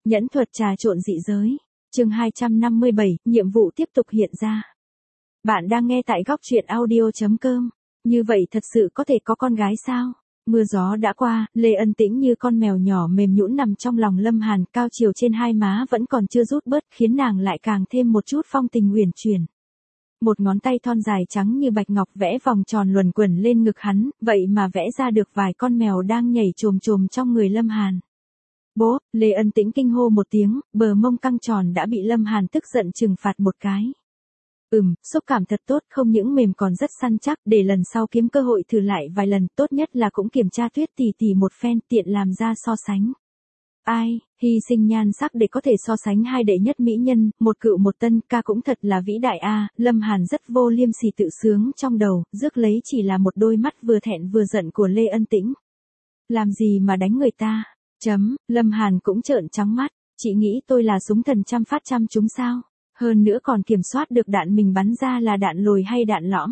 Nhẫn thuật trà trộn dị giới. Chương 257, nhiệm vụ tiếp tục hiện ra. Bạn đang nghe tại góc truyện audio.com. Như vậy thật sự có thể có con gái sao? Mưa gió đã qua, Lê Ân Tĩnh như con mèo nhỏ mềm nhũn nằm trong lòng Lâm Hàn, cao chiều trên hai má vẫn còn chưa rút bớt, khiến nàng lại càng thêm một chút phong tình uyển chuyển. Một ngón tay thon dài trắng như bạch ngọc vẽ vòng tròn luẩn quẩn lên ngực hắn, vậy mà vẽ ra được vài con mèo đang nhảy chồm chồm trong người Lâm Hàn. Bố, Lê Ân Tĩnh kinh hô một tiếng, bờ mông căng tròn đã bị Lâm Hàn tức giận trừng phạt một cái. Xúc cảm thật tốt, không những mềm còn rất săn chắc, để lần sau kiếm cơ hội thử lại vài lần, tốt nhất là cũng kiểm tra Tuyết tỷ tỷ một phen, tiện làm ra so sánh. Ai, hy sinh nhan sắc để có thể so sánh hai đệ nhất mỹ nhân, một cựu một tân, ca cũng thật là vĩ đại a. Lâm Hàn rất vô liêm sỉ tự sướng trong đầu, rước lấy chỉ là một đôi mắt vừa thẹn vừa giận của Lê Ân Tĩnh. Làm gì mà đánh người ta? Lâm Hàn cũng trợn trắng mắt, chị nghĩ tôi là súng thần trăm phát trăm trúng sao? Hơn nữa còn kiểm soát được đạn mình bắn ra là đạn lồi hay đạn lõm.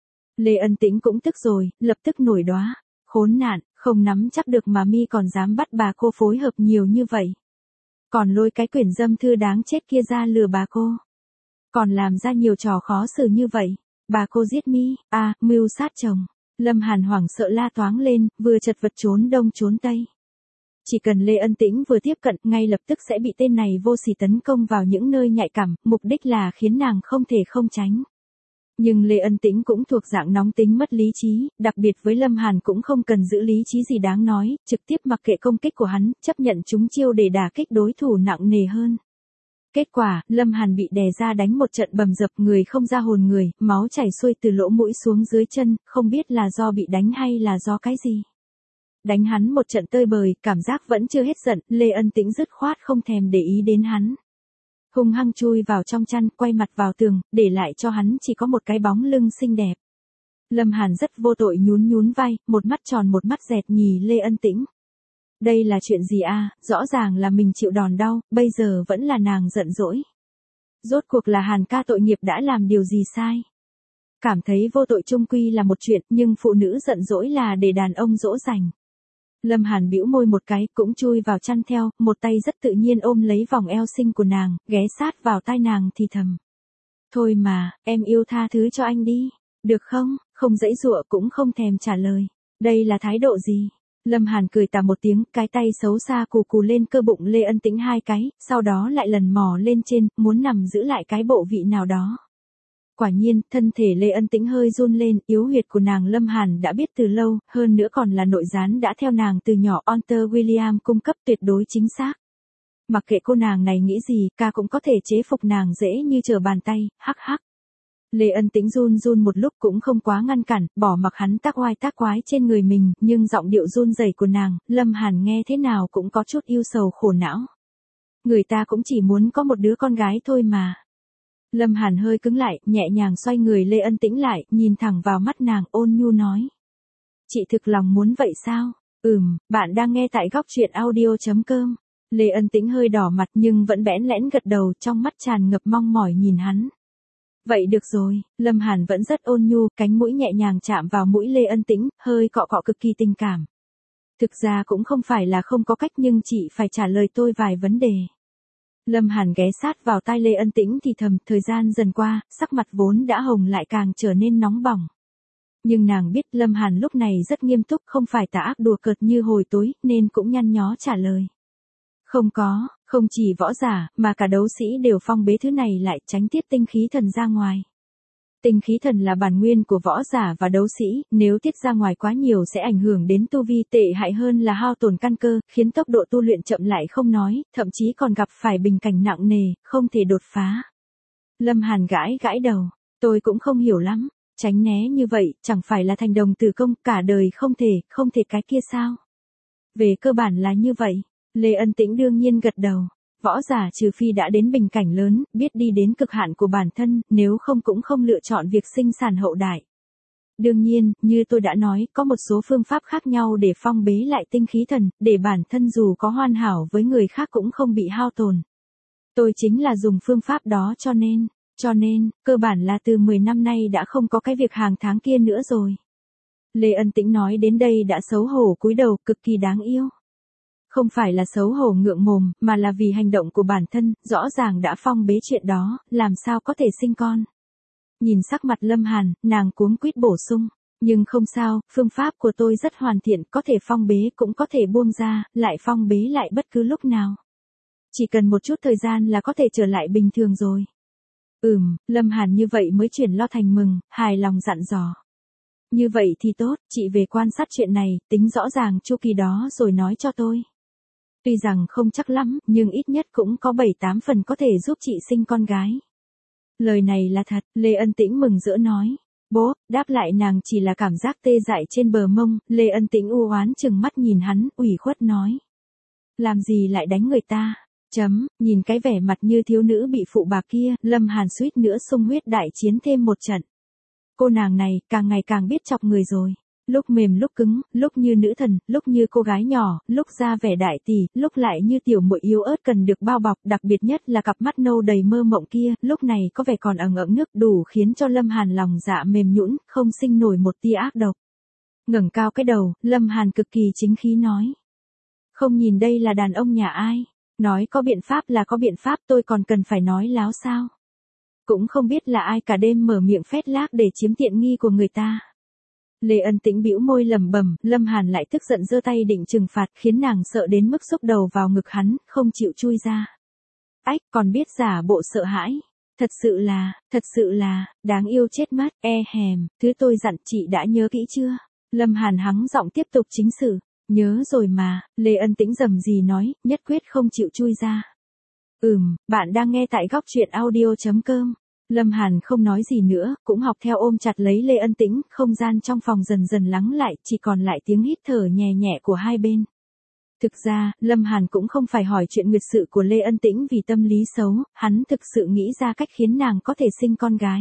Lê Ân Tĩnh cũng tức rồi, lập tức nổi đoá. Khốn nạn, không nắm chắc được mà mi còn dám bắt bà cô phối hợp nhiều như vậy. Còn lôi cái quyển dâm thư đáng chết kia ra lừa bà cô. Còn làm ra nhiều trò khó xử như vậy. Bà cô giết mi, mưu sát chồng. Lâm Hàn hoảng sợ la toáng lên, vừa chật vật trốn đông trốn tây. Chỉ cần Lê Ân Tĩnh vừa tiếp cận, ngay lập tức sẽ bị tên này vô sỉ tấn công vào những nơi nhạy cảm, mục đích là khiến nàng không thể không tránh. Nhưng Lê Ân Tĩnh cũng thuộc dạng nóng tính mất lý trí, đặc biệt với Lâm Hàn cũng không cần giữ lý trí gì đáng nói, trực tiếp mặc kệ công kích của hắn, chấp nhận trúng chiêu để đả kích đối thủ nặng nề hơn. Kết quả, Lâm Hàn bị đè ra đánh một trận bầm dập, người không ra hồn người, máu chảy xuôi từ lỗ mũi xuống dưới chân, không biết là do bị đánh hay là do cái gì. Đánh hắn một trận tơi bời, cảm giác vẫn chưa hết giận, Lê Ân Tĩnh dứt khoát không thèm để ý đến hắn. Hung hăng chui vào trong chăn, quay mặt vào tường, để lại cho hắn chỉ có một cái bóng lưng xinh đẹp. Lâm Hàn rất vô tội nhún nhún vai, một mắt tròn một mắt dẹt nhì Lê Ân Tĩnh. Đây là chuyện gì a? Rõ ràng là mình chịu đòn đau, bây giờ vẫn là nàng giận dỗi. Rốt cuộc là Hàn ca tội nghiệp đã làm điều gì sai? Cảm thấy vô tội chung quy là một chuyện, nhưng phụ nữ giận dỗi là để đàn ông dỗ dành. Lâm Hàn bĩu môi một cái, cũng chui vào chăn theo, một tay rất tự nhiên ôm lấy vòng eo xinh của nàng, ghé sát vào tai nàng thì thầm. Thôi mà, em yêu tha thứ cho anh đi, được không? Không giãy giụa cũng không thèm trả lời. Đây là thái độ gì? Lâm Hàn cười tà một tiếng, cái tay xấu xa cù cù lên cơ bụng Lê Ân Tĩnh hai cái, sau đó lại lần mò lên trên, muốn nằm giữ lại cái bộ vị nào đó. Quả nhiên, thân thể Lê Ân Tĩnh hơi run lên, yếu huyệt của nàng Lâm Hàn đã biết từ lâu, hơn nữa còn là nội gián đã theo nàng từ nhỏ, Hunter William cung cấp tuyệt đối chính xác. Mặc kệ cô nàng này nghĩ gì, ca cũng có thể chế phục nàng dễ như trở bàn tay, hắc hắc. Lê Ân Tĩnh run run một lúc cũng không quá ngăn cản, bỏ mặc hắn tác oai tác quái trên người mình, nhưng giọng điệu run rẩy của nàng, Lâm Hàn nghe thế nào cũng có chút ưu sầu khổ não. Người ta cũng chỉ muốn có một đứa con gái thôi mà. Lâm Hàn hơi cứng lại, nhẹ nhàng xoay người Lê Ân Tĩnh lại, nhìn thẳng vào mắt nàng, ôn nhu nói. Chị thực lòng muốn vậy sao? Bạn đang nghe tại góc truyện audio.com. Lê Ân Tĩnh hơi đỏ mặt nhưng vẫn bẽn lẽn gật đầu, trong mắt tràn ngập mong mỏi nhìn hắn. Vậy được rồi, Lâm Hàn vẫn rất ôn nhu, cánh mũi nhẹ nhàng chạm vào mũi Lê Ân Tĩnh, hơi cọ cọ cực kỳ tình cảm. Thực ra cũng không phải là không có cách nhưng chị phải trả lời tôi vài vấn đề. Lâm Hàn ghé sát vào tai Lê Ân Tĩnh thì thầm, thời gian dần qua, sắc mặt vốn đã hồng lại càng trở nên nóng bỏng. Nhưng nàng biết Lâm Hàn lúc này rất nghiêm túc, không phải tà ác đùa cợt như hồi tối, nên cũng nhăn nhó trả lời. Không chỉ võ giả, mà cả đấu sĩ đều phong bế thứ này lại, tránh tiết tinh khí thần ra ngoài. Tinh khí thần là bản nguyên của võ giả và đấu sĩ, nếu tiết ra ngoài quá nhiều sẽ ảnh hưởng đến tu vi, tệ hại hơn là hao tổn căn cơ, khiến tốc độ tu luyện chậm lại không nói, thậm chí còn gặp phải bình cảnh nặng nề, không thể đột phá. Lâm Hàn gãi đầu, tôi cũng không hiểu lắm, tránh né như vậy, chẳng phải là thành đồng tử công, cả đời không thể cái kia sao? Về cơ bản là như vậy, Lê Ân Tĩnh đương nhiên gật đầu. Võ giả trừ phi đã đến bình cảnh lớn, biết đi đến cực hạn của bản thân, nếu không cũng không lựa chọn việc sinh sản hậu đại. Đương nhiên, như tôi đã nói, có một số phương pháp khác nhau để phong bế lại tinh khí thần, để bản thân dù có hoàn hảo với người khác cũng không bị hao tổn. Tôi chính là dùng phương pháp đó cho nên, cơ bản là từ 10 năm nay đã không có cái việc hàng tháng kia nữa rồi. Lê Ân Tĩnh nói đến đây đã xấu hổ cúi đầu, cực kỳ đáng yêu. Không phải là xấu hổ ngượng mồm, mà là vì hành động của bản thân, rõ ràng đã phong bế chuyện đó, làm sao có thể sinh con. Nhìn sắc mặt Lâm Hàn, nàng cuống quýt bổ sung. Nhưng không sao, phương pháp của tôi rất hoàn thiện, có thể phong bế cũng có thể buông ra, lại phong bế lại bất cứ lúc nào. Chỉ cần một chút thời gian là có thể trở lại bình thường rồi. Lâm Hàn như vậy mới chuyển lo thành mừng, hài lòng dặn dò. Như vậy thì tốt, chị về quan sát chuyện này, tính rõ ràng chu kỳ đó rồi nói cho tôi. Tuy rằng không chắc lắm, nhưng ít nhất cũng có 7-8 phần có thể giúp chị sinh con gái. Lời này là thật, Lê Ân Tĩnh mừng rỡ nói. Bố, đáp lại nàng chỉ là cảm giác tê dại trên bờ mông, Lê Ân Tĩnh u oán chừng mắt nhìn hắn, ủy khuất nói. Làm gì lại đánh người ta? Nhìn cái vẻ mặt như thiếu nữ bị phụ bạc kia, Lâm Hàn suýt nữa xung huyết đại chiến thêm một trận. Cô nàng này, càng ngày càng biết chọc người rồi. Lúc mềm lúc cứng, lúc như nữ thần, lúc như cô gái nhỏ, lúc ra vẻ đại tỷ, lúc lại như tiểu muội yếu ớt cần được bao bọc, đặc biệt nhất là cặp mắt nâu đầy mơ mộng kia, lúc này có vẻ còn ẩn ẩn nước đủ khiến cho Lâm Hàn lòng dạ mềm nhũn, không sinh nổi một tia ác độc. Ngẩng cao cái đầu, Lâm Hàn cực kỳ chính khí nói. Không nhìn đây là đàn ông nhà ai, nói có biện pháp là có biện pháp, tôi còn cần phải nói láo sao. Cũng không biết là ai cả đêm mở miệng phét lác để chiếm tiện nghi của người ta. Lê Ân Tĩnh bĩu môi lẩm bẩm, Lâm Hàn lại tức giận giơ tay định trừng phạt, khiến nàng sợ đến mức xúc đầu vào ngực hắn, không chịu chui ra. Ách, còn biết giả bộ sợ hãi. Thật sự là, đáng yêu chết mất, thứ tôi dặn chị đã nhớ kỹ chưa? Lâm Hàn hắng giọng tiếp tục chính sự. Nhớ rồi mà, Lê Ân Tĩnh rầm rì nói, nhất quyết không chịu chui ra. Bạn đang nghe tại góc truyện audio.com. Lâm Hàn không nói gì nữa, cũng học theo ôm chặt lấy Lê Ân Tĩnh, không gian trong phòng dần dần lắng lại, chỉ còn lại tiếng hít thở nhẹ nhẹ của hai bên. Thực ra, Lâm Hàn cũng không phải hỏi chuyện nguyệt sự của Lê Ân Tĩnh vì tâm lý xấu, hắn thực sự nghĩ ra cách khiến nàng có thể sinh con gái.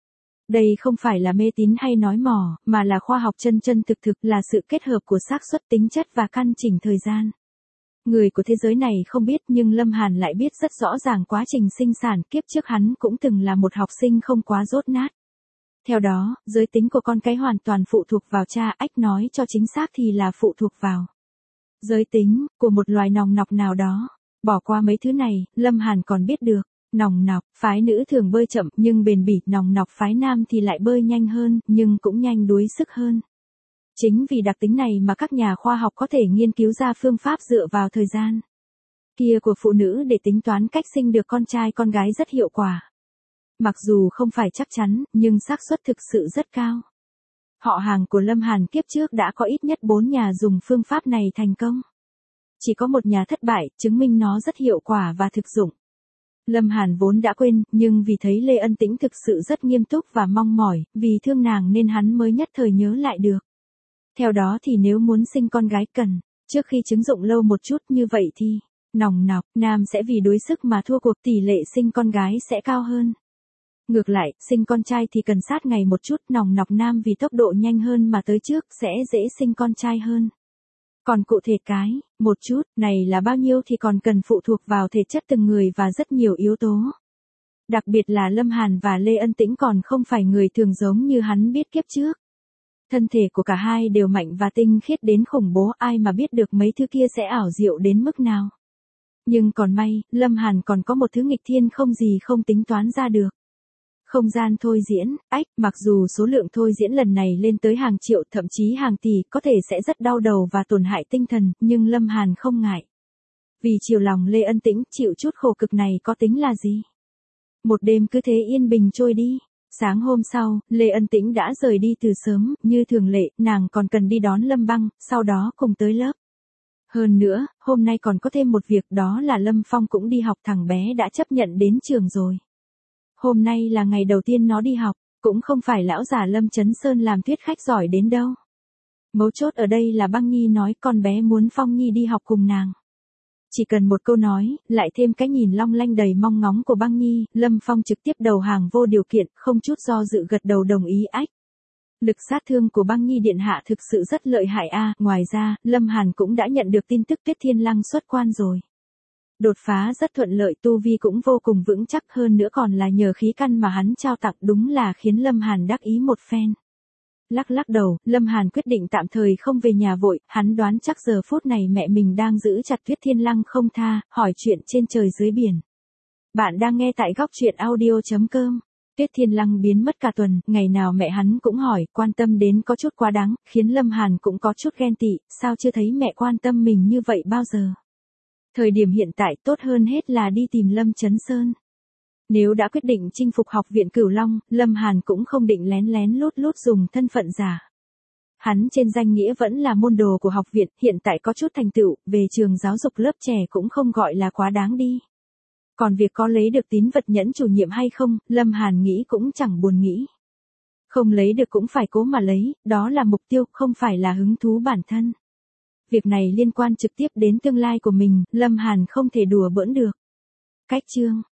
Đây không phải là mê tín hay nói mỏ, mà là khoa học chân chân thực thực, là sự kết hợp của xác suất, tính chất và căn chỉnh thời gian. Người của thế giới này không biết, nhưng Lâm Hàn lại biết rất rõ ràng quá trình sinh sản, kiếp trước hắn cũng từng là một học sinh không quá dốt nát. Theo đó, giới tính của con cái hoàn toàn phụ thuộc vào cha, nói cho chính xác thì là phụ thuộc vào giới tính của một loài nòng nọc nào đó. Bỏ qua mấy thứ này, Lâm Hàn còn biết được, nòng nọc, phái nữ thường bơi chậm nhưng bền bỉ, nòng nọc phái nam thì lại bơi nhanh hơn, nhưng cũng nhanh đuối sức hơn. Chính vì đặc tính này mà các nhà khoa học có thể nghiên cứu ra phương pháp dựa vào thời gian kia của phụ nữ để tính toán cách sinh được con trai con gái rất hiệu quả. Mặc dù không phải chắc chắn, nhưng xác suất thực sự rất cao. Họ hàng của Lâm Hàn kiếp trước đã có ít nhất 4 nhà dùng phương pháp này thành công. Chỉ có một nhà thất bại, chứng minh nó rất hiệu quả và thực dụng. Lâm Hàn vốn đã quên, nhưng vì thấy Lê Ân Tĩnh thực sự rất nghiêm túc và mong mỏi, vì thương nàng nên hắn mới nhất thời nhớ lại được. Theo đó thì nếu muốn sinh con gái cần, trước khi trứng rụng lâu một chút, như vậy thì, nòng nọc, nam sẽ vì đuối sức mà thua cuộc, tỷ lệ sinh con gái sẽ cao hơn. Ngược lại, sinh con trai thì cần sát ngày một chút, nòng nọc nam vì tốc độ nhanh hơn mà tới trước sẽ dễ sinh con trai hơn. Còn cụ thể một chút, này là bao nhiêu thì còn cần phụ thuộc vào thể chất từng người và rất nhiều yếu tố. Đặc biệt là Lâm Hàn và Lê Ân Tĩnh còn không phải người thường giống như hắn biết kiếp trước. Thân thể của cả hai đều mạnh và tinh khiết đến khủng bố, ai mà biết được mấy thứ kia sẽ ảo diệu đến mức nào. Nhưng còn may, Lâm Hàn còn có một thứ nghịch thiên không gì không tính toán ra được. Không gian thôi diễn, mặc dù số lượng thôi diễn lần này lên tới hàng triệu, thậm chí hàng tỷ, có thể sẽ rất đau đầu và tổn hại tinh thần, nhưng Lâm Hàn không ngại. Vì chiều lòng Lê Ân Tĩnh, chịu chút khổ cực này có tính là gì? Một đêm cứ thế yên bình trôi đi. Sáng hôm sau, Lê Ân Tĩnh đã rời đi từ sớm, như thường lệ, nàng còn cần đi đón Lâm Băng, sau đó cùng tới lớp. Hơn nữa, hôm nay còn có thêm một việc, đó là Lâm Phong cũng đi học, thằng bé đã chấp nhận đến trường rồi. Hôm nay là ngày đầu tiên nó đi học, cũng không phải lão già Lâm Chấn Sơn làm thuyết khách giỏi đến đâu. Mấu chốt ở đây là Băng Nhi nói con bé muốn Phong Nhi đi học cùng nàng. Chỉ cần một câu nói, lại thêm cái nhìn long lanh đầy mong ngóng của Băng Nhi, Lâm Phong trực tiếp đầu hàng vô điều kiện, không chút do dự gật đầu đồng ý. Lực sát thương của Băng Nhi điện hạ thực sự rất lợi hại Ngoài ra, Lâm Hàn cũng đã nhận được tin tức Tuyết Thiên Lăng xuất quan rồi. Đột phá rất thuận lợi, tu vi cũng vô cùng vững chắc, hơn nữa còn là nhờ khí căn mà hắn trao tặng, đúng là khiến Lâm Hàn đắc ý một phen. Lắc lắc đầu, Lâm Hàn quyết định tạm thời không về nhà vội, hắn đoán chắc giờ phút này mẹ mình đang giữ chặt Tuyết Thiên Lăng không tha, hỏi chuyện trên trời dưới biển. Bạn đang nghe tại góc truyện audio.com. Tuyết Thiên Lăng biến mất cả tuần, ngày nào mẹ hắn cũng hỏi, quan tâm đến có chút quá đáng, khiến Lâm Hàn cũng có chút ghen tị, sao chưa thấy mẹ quan tâm mình như vậy bao giờ. Thời điểm hiện tại tốt hơn hết là đi tìm Lâm Chấn Sơn. Nếu đã quyết định chinh phục học viện Cửu Long, Lâm Hàn cũng không định lén lén lút lút dùng thân phận giả. Hắn trên danh nghĩa vẫn là môn đồ của học viện, hiện tại có chút thành tựu, về trường giáo dục lớp trẻ cũng không gọi là quá đáng đi. Còn việc có lấy được tín vật nhẫn chủ nhiệm hay không, Lâm Hàn nghĩ cũng chẳng buồn nghĩ. Không lấy được cũng phải cố mà lấy, đó là mục tiêu, không phải là hứng thú bản thân. Việc này liên quan trực tiếp đến tương lai của mình, Lâm Hàn không thể đùa bỡn được. Cách chương